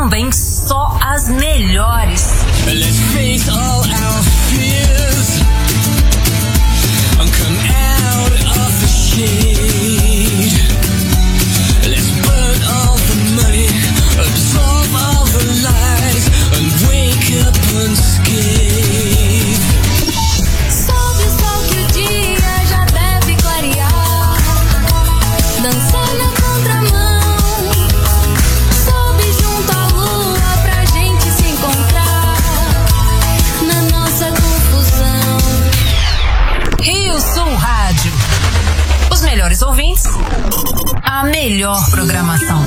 também só as melhores. Let's face all our fears and come out of the shade. Let's burn all the money, absorb all the lies, and wake up unscathed. Sobe o sol que o dia já deve clarear, dançar na contramão. Sobe junto à lua pra gente se encontrar na nossa confusão. Rio Sul Rádio. Os melhores ouvintes, a melhor programação.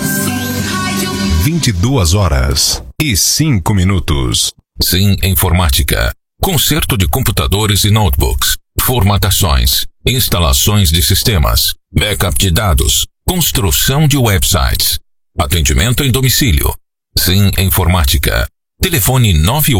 22h05. Sim Informática. Conserto de computadores e notebooks. Formatações. Instalações de sistemas. Backup de dados. Construção de websites. Atendimento em domicílio. Sim Informática. Telefone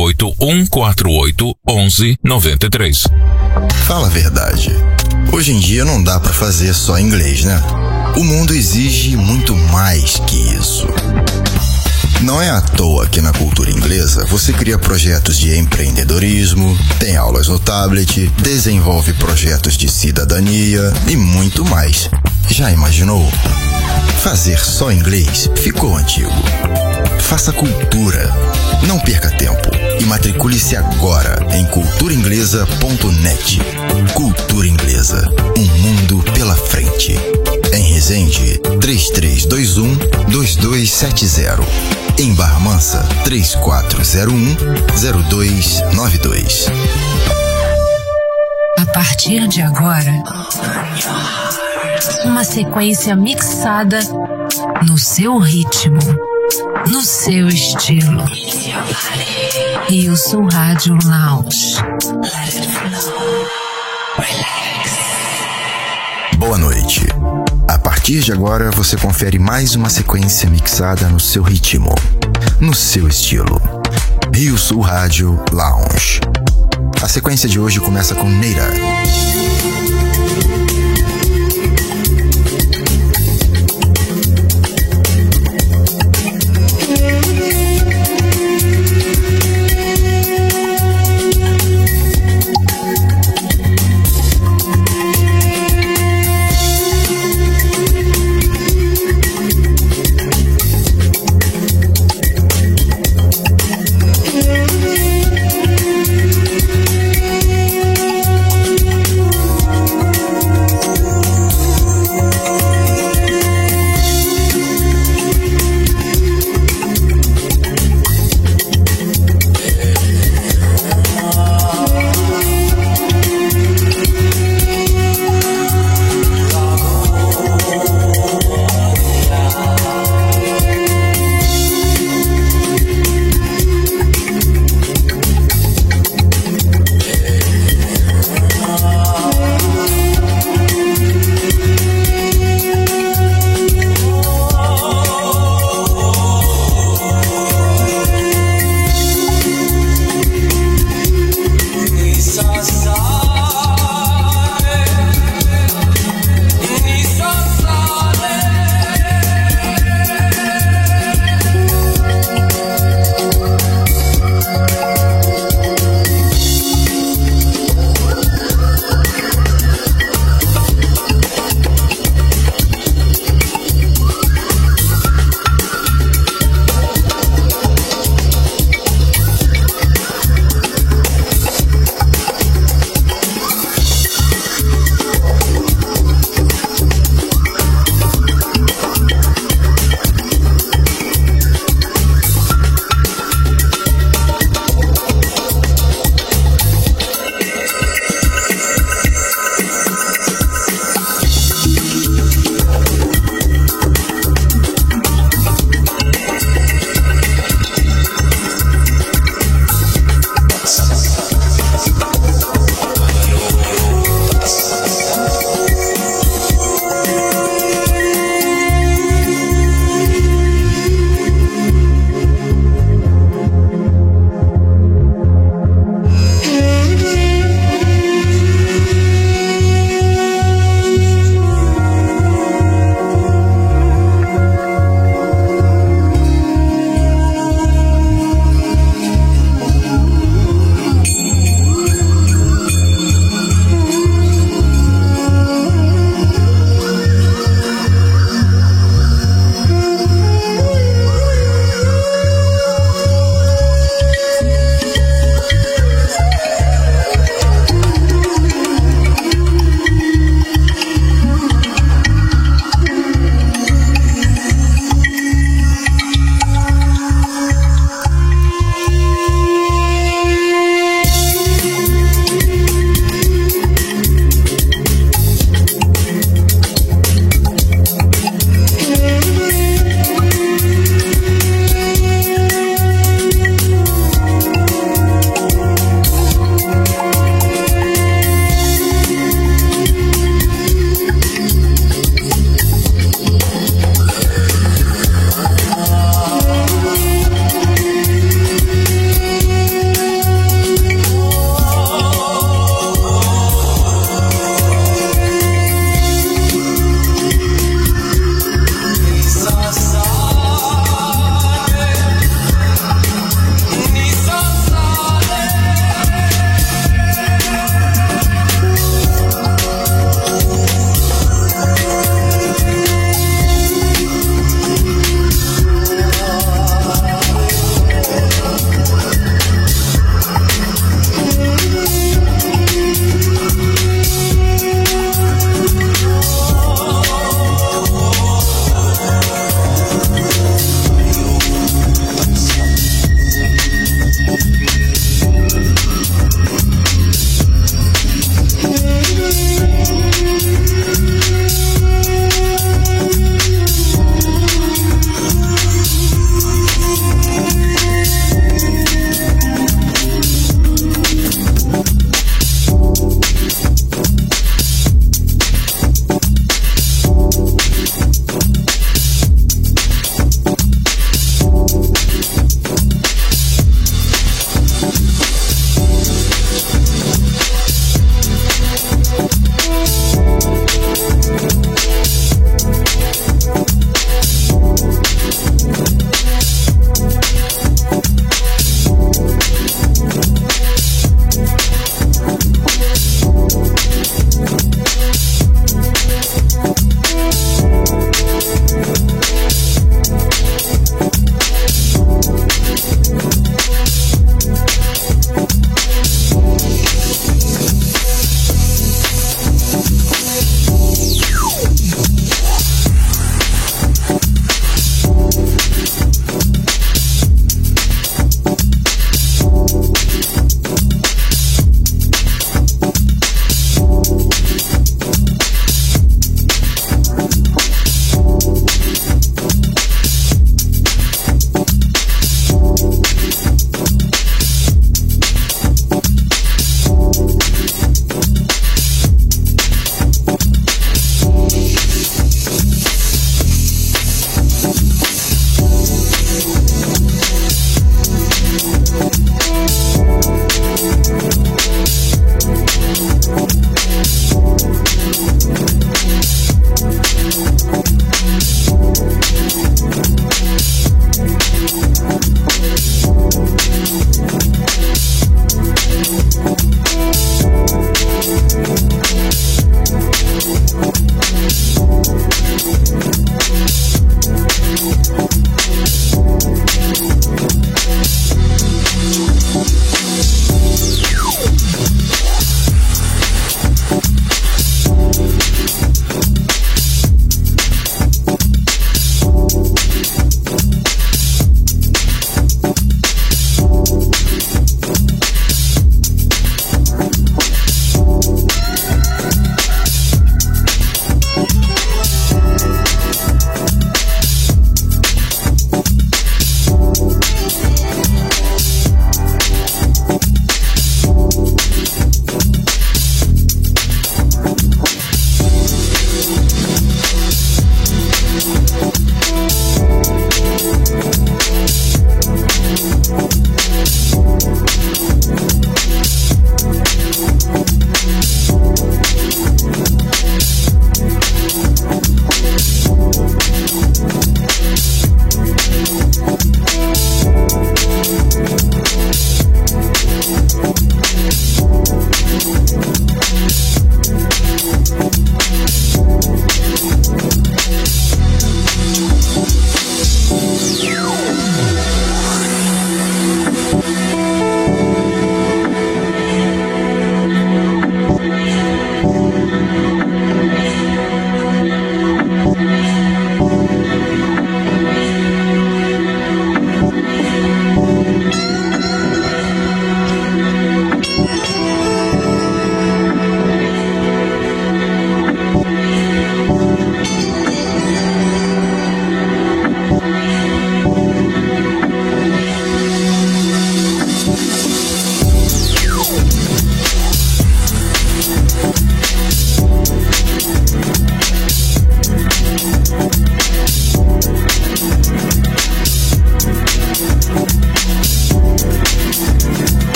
981481193. Fala a verdade. Hoje em dia não dá pra fazer só inglês, né? O mundo exige muito mais que isso. Não é à toa que na cultura inglesa você cria projetos de empreendedorismo, tem aulas no tablet, desenvolve projetos de cidadania e muito mais. Já imaginou? Fazer só inglês ficou antigo. Faça cultura. Não perca tempo e matricule-se agora em culturainglesa.net. Cultura Inglesa, um mundo pela frente. Em Resende, 3321-2270. Em Barra Mansa, 3401-0292. A partir de agora, uma sequência mixada no seu ritmo, no seu estilo. Rio Sul Rádio Lounge. Boa noite. A partir de agora você confere mais uma sequência mixada no seu ritmo, no seu estilo. Rio Sul Rádio Lounge. A sequência de hoje começa com Neira.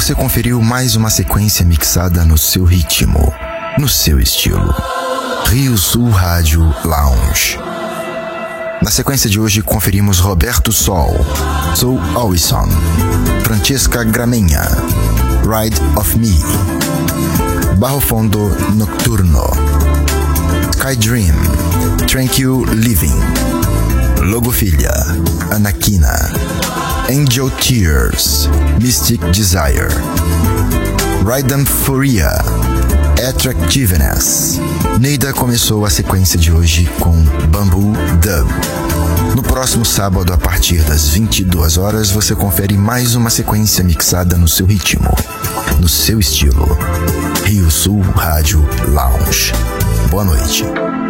você conferiu mais uma sequência mixada no seu ritmo, no seu estilo. Rio Sul Rádio Lounge. Na sequência de hoje conferimos Roberto Sol, Sou Always On, Francesca Gramenha, Ride of Me, Barro Fundo Nocturno, Sky Dream, Tranquil Living, Logofilia, Anakina, Angel Tears, Mystic Desire, Rhythm Furia, Attractiveness. Neida começou a sequência de hoje com Bamboo Dub. No próximo sábado, a partir das 22 horas, você confere mais uma sequência mixada no seu ritmo, no seu estilo. Rio Sul Rádio Lounge. Boa noite.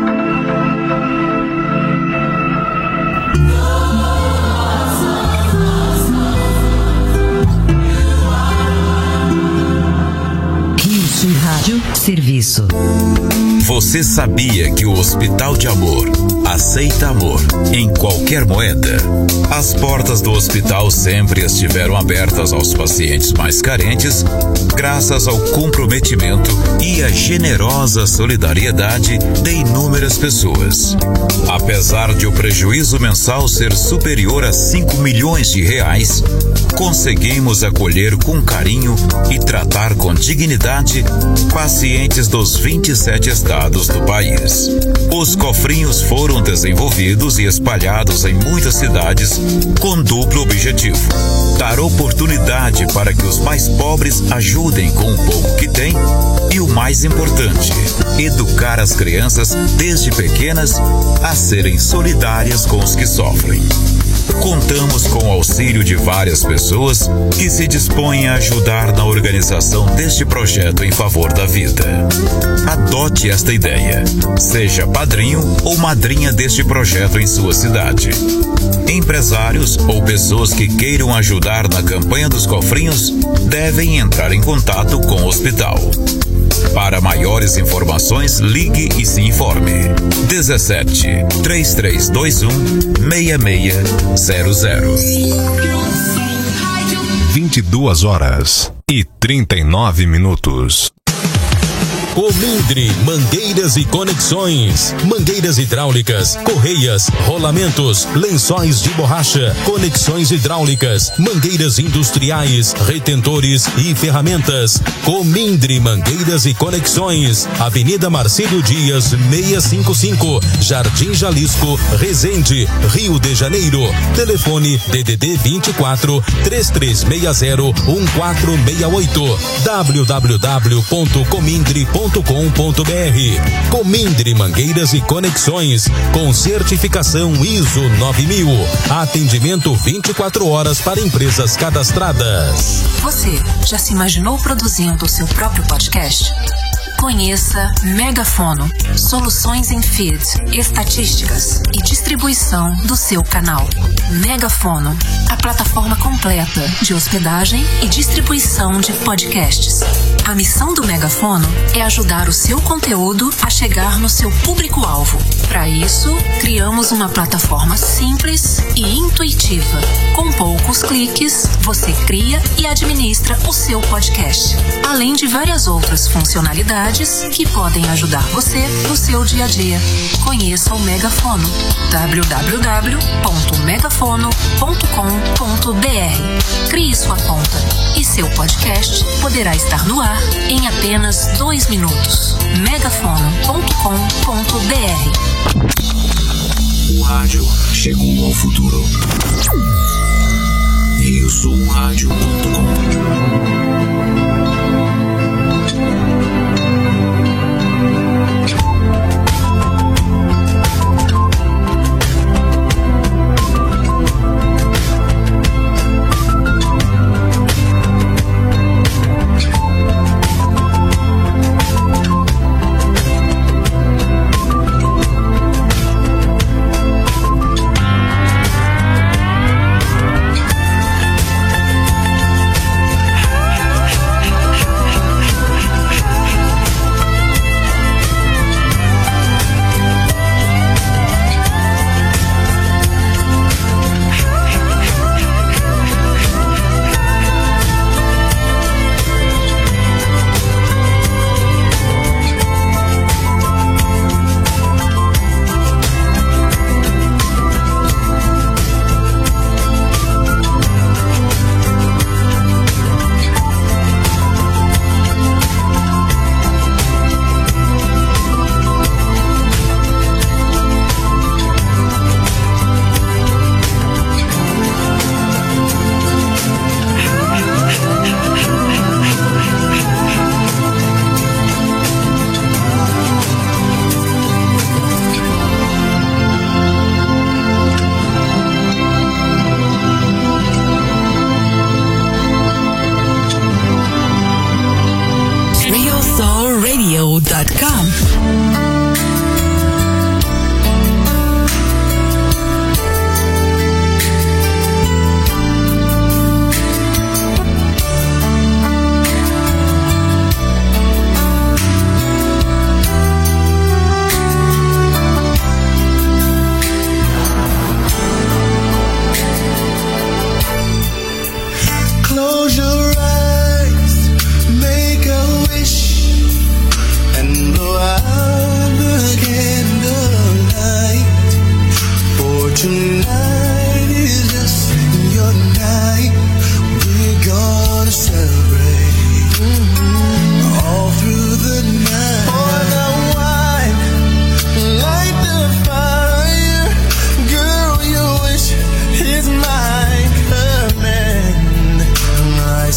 Rádio Serviço. Você sabia que o Hospital de Amor aceita amor em qualquer moeda? As portas do hospital sempre estiveram abertas aos pacientes mais carentes, graças ao comprometimento e à generosa solidariedade de inúmeras pessoas. Apesar de o prejuízo mensal ser superior a 5 milhões de reais, conseguimos acolher com carinho e tratar com dignidade pacientes dos 27 estados do país. Os cofrinhos foram desenvolvidos e espalhados em muitas cidades com duplo objetivo: dar oportunidade para que os mais pobres ajudem com o pouco que têm e, o mais importante, educar as crianças desde pequenas a serem solidárias com os que sofrem. Contamos com o auxílio de várias pessoas que se dispõem a ajudar na organização deste projeto em favor da vida. Adote esta ideia. Seja padrinho ou madrinha deste projeto em sua cidade. Empresários ou pessoas que queiram ajudar na campanha dos cofrinhos devem entrar em contato com o hospital. Para maiores informações, ligue e se informe. 17 3321 6600. 22 horas e 39 minutos. Comindre Mangueiras e Conexões. Mangueiras hidráulicas, correias, rolamentos, lençóis de borracha, conexões hidráulicas, mangueiras industriais, retentores e ferramentas. Comindre Mangueiras e Conexões. Avenida Marcílio Dias, 655, Jardim Jalisco, Resende, Rio de Janeiro. Telefone DDD 24 3360 1468. www.comindre.com.br. Comindre Mangueiras e Conexões, com certificação ISO 9000. Atendimento 24 horas para empresas cadastradas. Você já se imaginou produzindo o seu próprio podcast? Conheça Megafono, soluções em feed, estatísticas e distribuição do seu canal. Megafono, a plataforma completa de hospedagem e distribuição de podcasts. A missão do Megafono é ajudar o seu conteúdo a chegar no seu público-alvo. Para isso, criamos uma plataforma simples e intuitiva. Com poucos cliques, você cria e administra o seu podcast, além de várias outras funcionalidades que podem ajudar você no seu dia a dia. Conheça o Megafono. www.megafono.com.br. Crie sua conta e seu podcast poderá estar no ar em apenas 2 minutos. megafono.com.br. O rádio chegou ao futuro. RioSulRádio.com.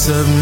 submit.